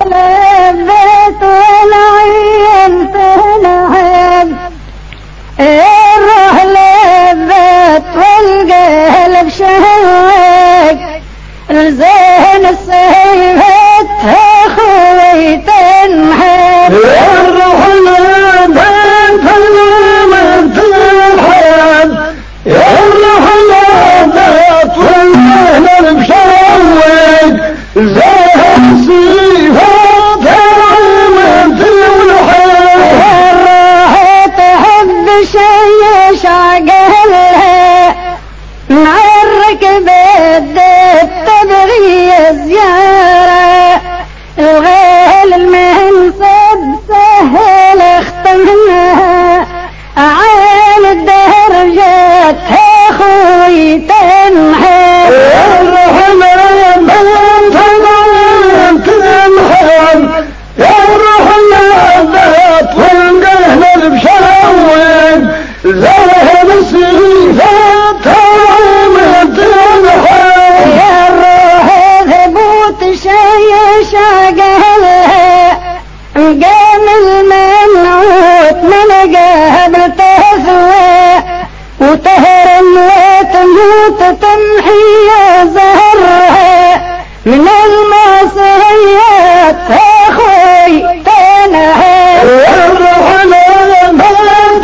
لبيت والعين تنهب الروح لبيت والقلب شهوك الزين السيفت اخوي تنهب الروح لبيت والقلب تنهب الروح لبيت والقلب شهوك زين السيفت عمد والحب الروح تحب شي شعقلها نعرك بدت تبغي زيارة الغيل المنصب سهل اختمها عين الدرجات اخوي تنحب الروح لبيت تنحب الروح لبيت والقلب بشوق زين السيفات عمد الحب يا الروح ثبوت شي شعقلها قام المنعوت من قبل تثوى وتهرم وتموت تمحي زهرها من المعصيات اخوي تنهب الروح لبيت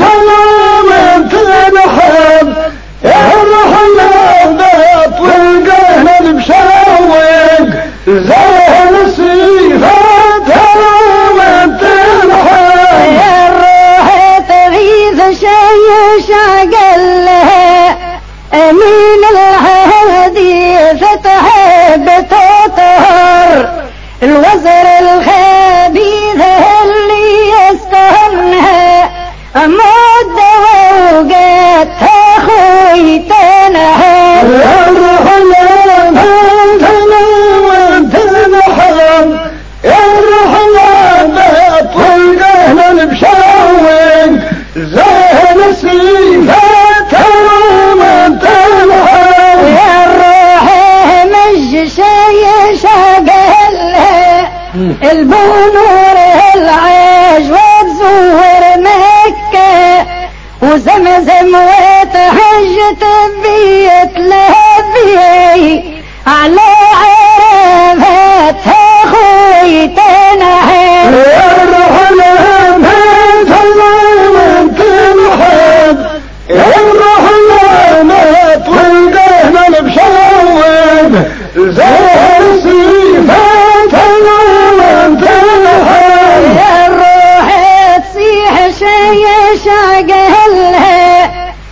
تنحب الروح لبيت والقلب بشوق زين السيفات عمد الحب يا الروح تغيث شي شعقلها امين الهادي فتحب تطهر الوزر الخبيث اللي يسكنها امد ووقت اخوي تنهب الروح لبيت تنحب الروح لبيت والقلب بشوق زين السيفات عمد الحب يا الروح مج شي شعقلها البنور العاج وتزور مكة وزمزم وتهجت بيت لبي على عرفات اخوي تنهب الروح لبيت تنحب الروح لبيت والقلب بشوق زين السيفات عمد الحب يا الروح تصيح شي شعقلها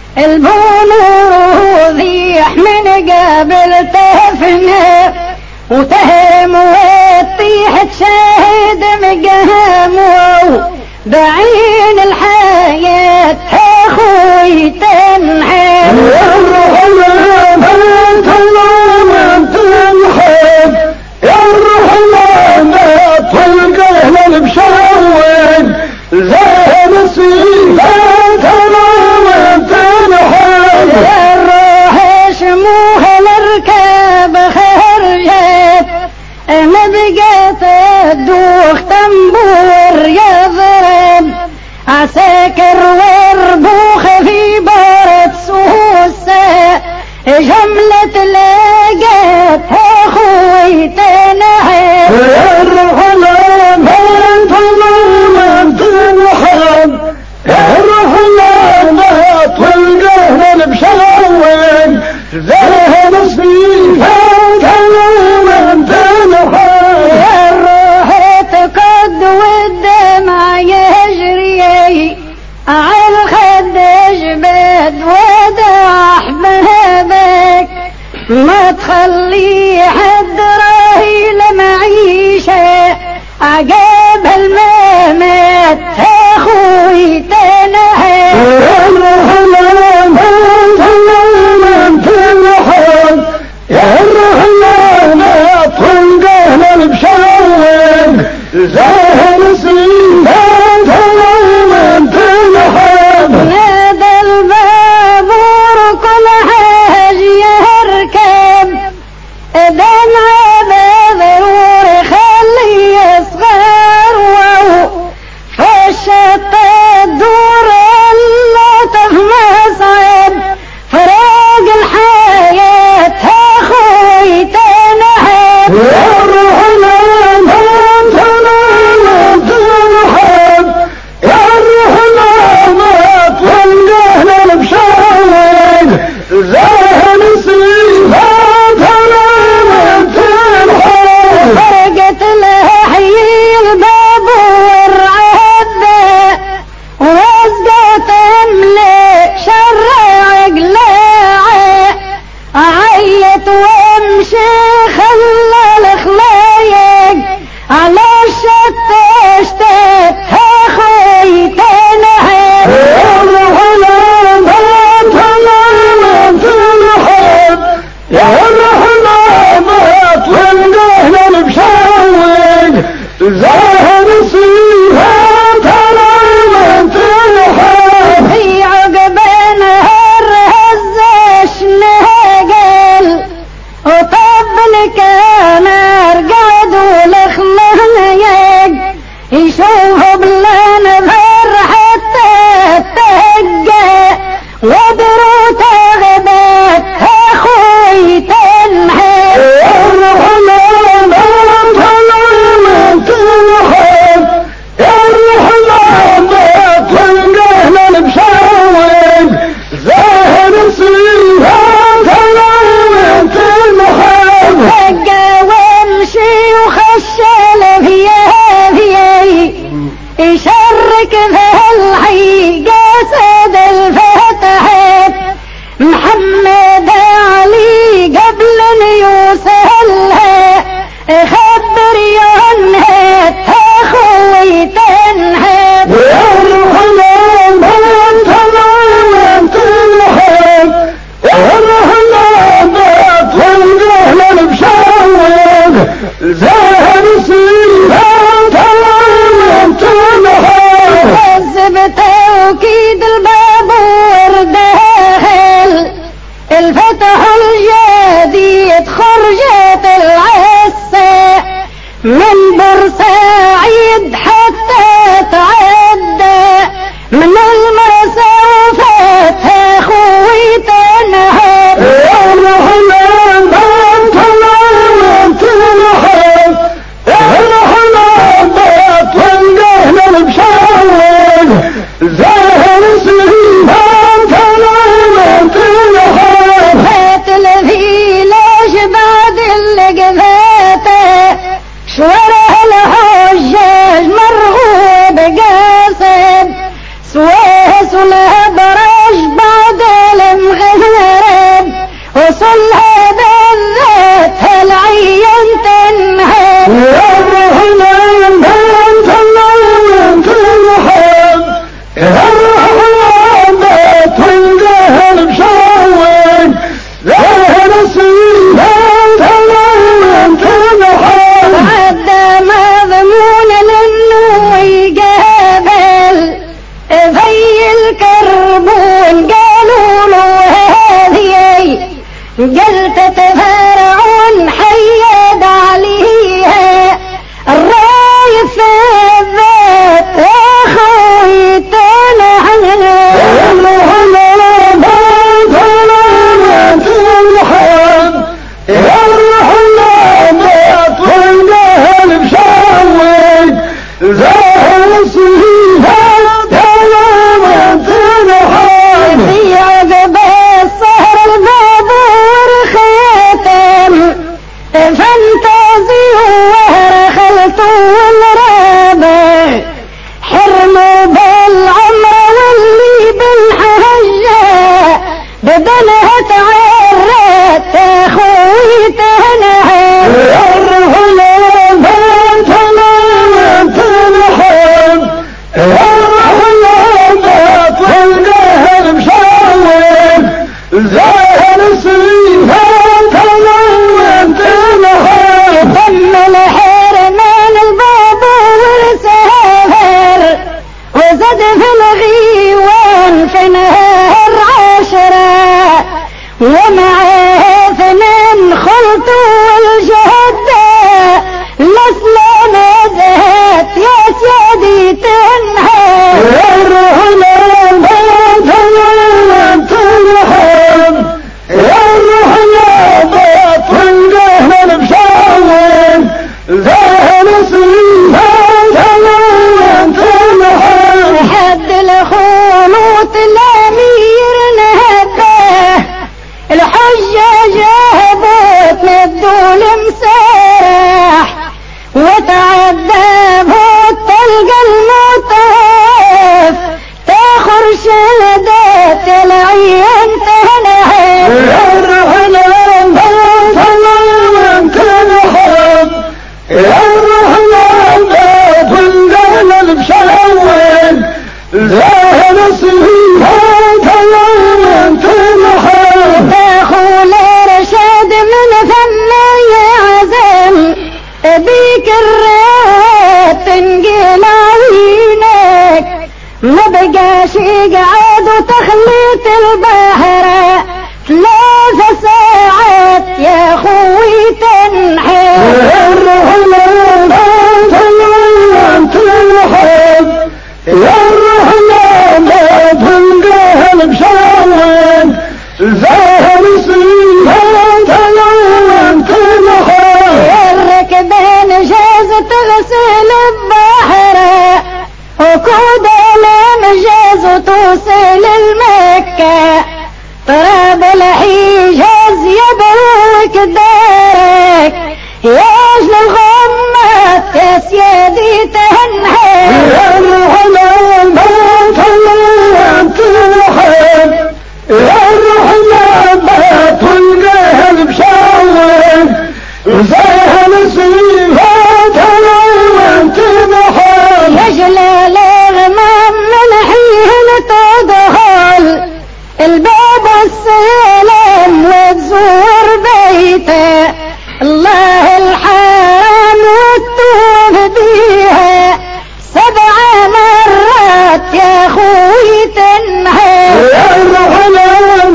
البنور ذيح من قبل تفنى وتهرم وتطيح تشاهد مقام بعين الحياة اخوي تنحب الروح لبيت تنحب الروح لبيت والقلب بشوق زين السيفات عمد الحب يا الروح شموها الاركاب خرجت ما بقيت الدوخ تنبور يضرب عساكر وربوخ في بارة سوسة جملة لقيت اخوي تنحب الروح لبيت تنحب الروح لبيت والقلب بشوق زين السيفات عمد الحب يا الروح تقد والدمع يجري على الخد جبد ودع احبابك ما تخلي حد راهي لمعيشه عقاب الممات اخوي تنهب الروح لبيت تنحب الروح لبيت والقلب بشوق زين السيفات عمد الحب نادى البابور كل حاج يركب دمع بضرور خلي يصغر مسرح وتعذب تلقى المطاف تاخر شهدات العين تنهب يا الرحلان بطلان تنهب يا الرحلان بطلان المشاوين زاهر صيفها طلان تنهب داخل رشاد من فم يعزم بيك الرات تنقل عينك ما بقاش قعد وتخليط البحر 3 ساعات يا خوي تنحب يا الرحلان بطلان تنهب يا الرحلان بطلان المشاوين زاهر صيفها طلان تنهب الركبان جاز تغسل البحر وكود لام جاز توصل المكة طراب الحجاز يبروك دارك يا اجل الغمات يا سيادي تنحب يا الرحلان بطلان تنحب يا الرحلان بطلان مشاوين زاهر صيفها طلان تنحب يا جلال غمام من حين تدخل الباب السلام وتزور بيته الله الحرام وتطوف بيها 7 مرات يا خوي تنحب يا الرحلان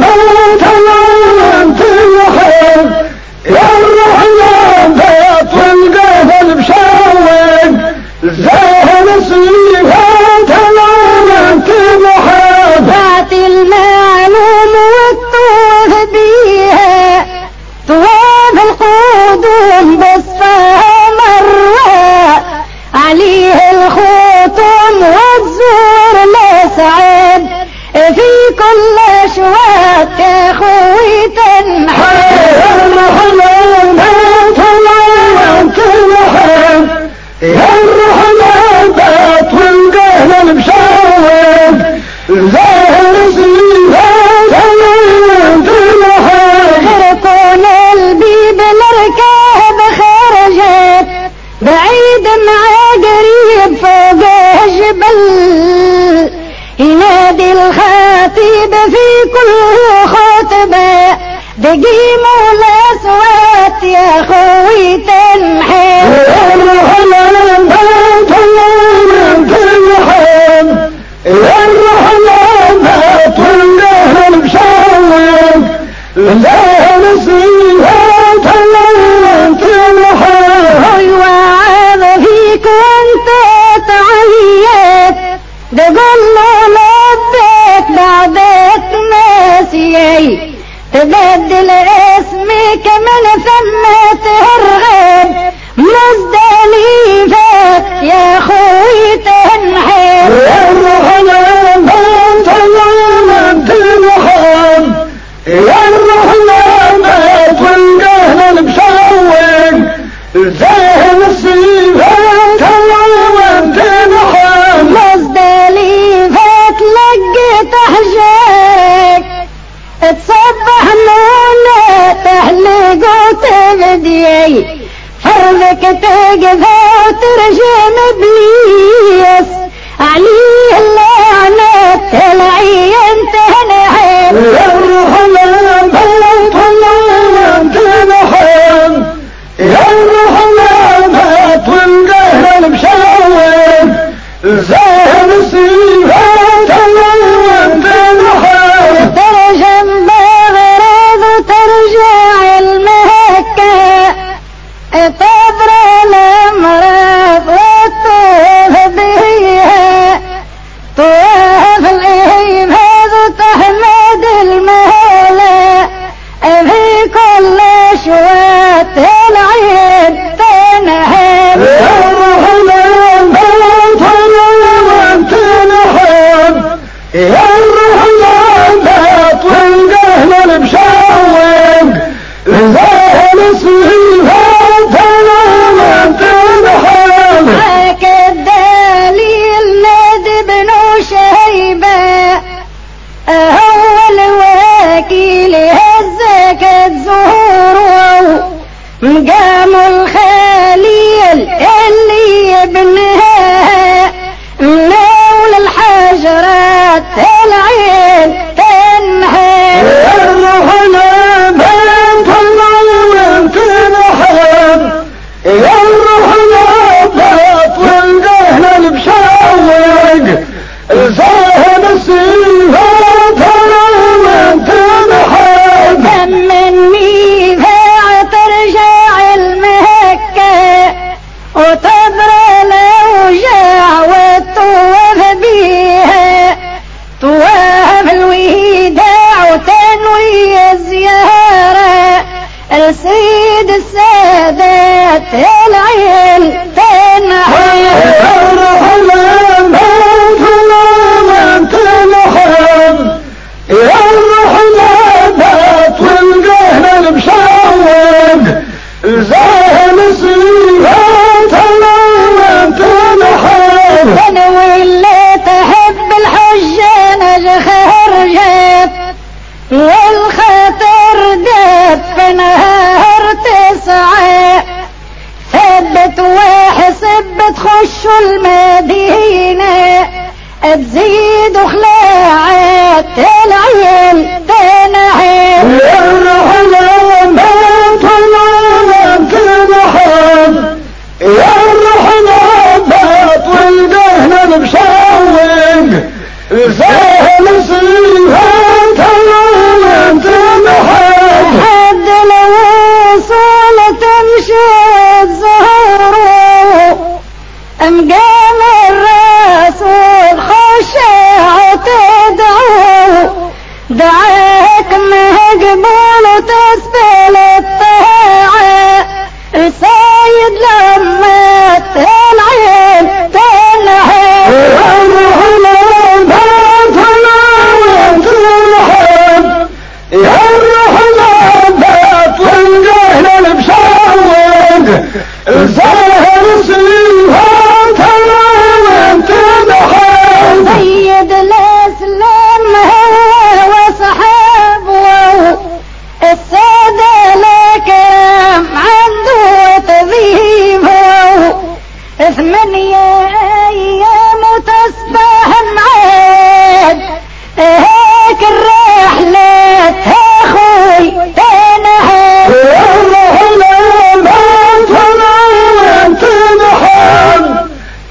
بطلان تنحب يا الرحلان بطلان المشاوين زاهر صيفها طلان تنحب بعت المعلوم والطوف بيها طواف القدوم بصفها مروة عليه الخطوم والزور لسعد في كل اشواط يا خوي تنحب يا الرحلان بطلان تنحب يا الرحلان بطلان المشاوين زاهر صيفها طلان تنحب خرقون البيب الركاب خرجت بعيد مع قريب فوق جبل ينادي الخطيب في كل خطبة دقيم والأصوات يا خوي تنحب يا الرحلان بطلان تنحب يا الرحلان بطلان المشاوين زاهر صيفها طلان تنحب هوي وعظ فيك وانت تعيت تقول له لبيك بعدك ناسيي تبدل اسمك من ثم ترغب مزدليفك يا خوي تنحب يا الرحلان بطلان تنحب يا الرحلان بطلان المشاوين زاهر صيفها طلان تنحب مزدليفك لقيت احجارك تصبح لولا تحلق وتبدي فرضك تقفى وترجع مبليس عليه اللعنة العين تنحب يا الرحلان بطلان تنحب يا الرحلان بطلان المشاوين زاهر صيفها طلان تنحب ترجم بغرض وترجع المهكة تبر الامراض وتطوف بيها طواف الإهيماد وتحمد المهلة في كل شوات العيد تنحب يا الرحلان بطلان تنحب يا الرحلان بطلان المشاوين زاهر صيفها مريم الخليل اللي يبنها منول الحجرات العين تنهى الرحلة بنت المريم تنحب الرحلة بطل دهن المشوق زاهد السيفات المريم تنحب مني فاع ترجع المهكة وتبرى الأوجاع وتوف بيها توف الوداع وتنوي الزيارة السيد السادات العين تنحب الرحلة بنت المريم تنحب الرحلة بطل دهن المشوق زاهد السيفات المريم تنحب انا واللي تحب الحجة خرجت والخطر داب في نهار 9 ثبت وحسب تخش المدينة تزيد خلاعات العين تنحب الرحلة بنت المريم تنحب الرحلة بطل دهن المشوق زاهد السيفات المريم تنحب حد الوصول تمشي الزهور أمقام الرسول خشع تدعو دعاك مقبول وتسبل الطاعة السيد لما العين تنحب الرحلة بنت المريم تنحب الرحلة بطل دهن المشوق زاهد السيفات المريم تنحب سيد الاسلام هو وصحابه السادة الكرام عنده تذيبه 8 ايام وتصبح معاد هيك الرحلة اخوي تنحب الرحلة بنت المريم تنحب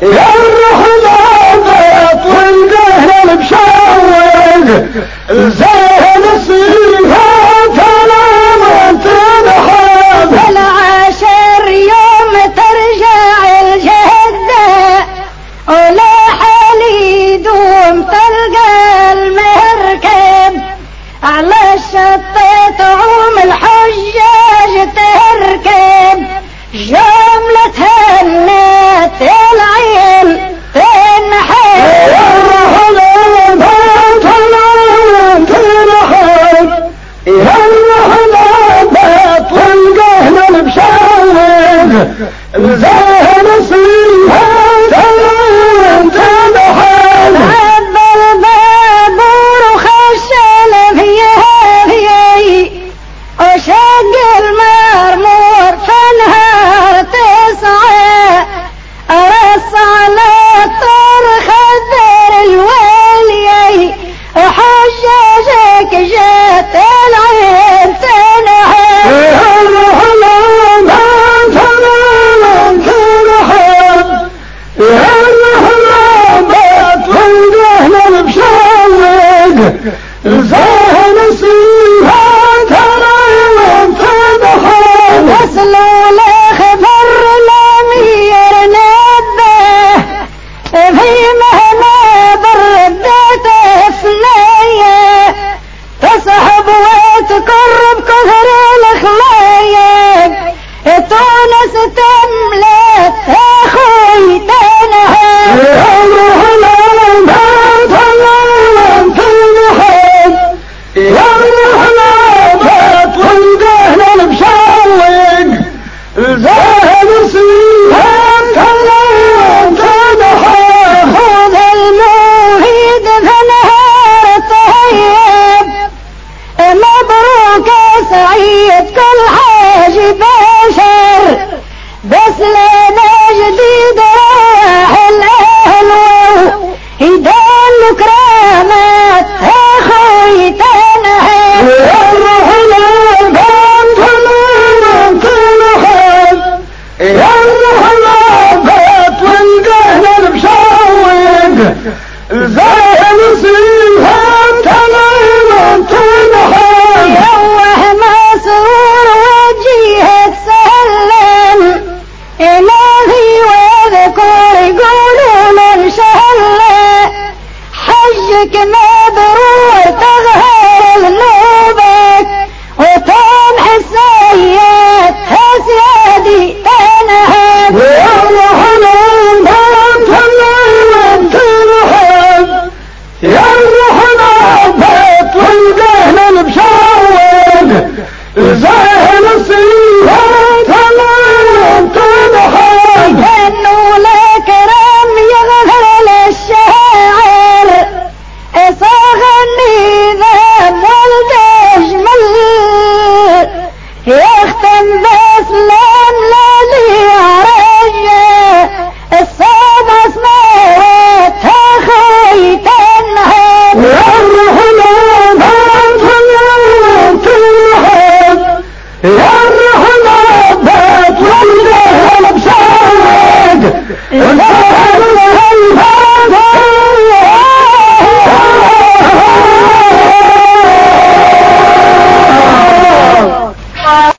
الرحلة بطل دهن المشوق زاهد السيفات المريم تنحب 10 يوم ترجع الجدة ولا حال يدوم تلقى المركب على الشط تعوم الحجاج تركب جملة هنات العين تنحب الرحلة بنت المريم تنحب الرحلة بطل دهن المشوق زاهد السيفات المريم تنحب عب البابور وخش فيها فيي وشق المرمور في نهار 9 رص على الطر خذر الوالي حجاجك جات العين تنحب الرحلة بنت المريم تنحب الرحلة بطل دهن المشوق زاهد السيفات المريم تنحب وصلوا لخبر الامير نبه في مهما بردت ثنايا تصحب وتقرب كثر الخلايق تونس تملت اخوي تنحب الرحلة بنت المريم تنحب الرحلة بطل دهن المشوق زاهد السيفات المريم تنحب خذ الموهد في نهار طيب مبروك يا سعيد كل حاجة بشر وصلنا جديد راح الأهل يدل كرامات أخوي تنهب يروح البيت ولما تنحب يروح البيت والقهر المشوق زي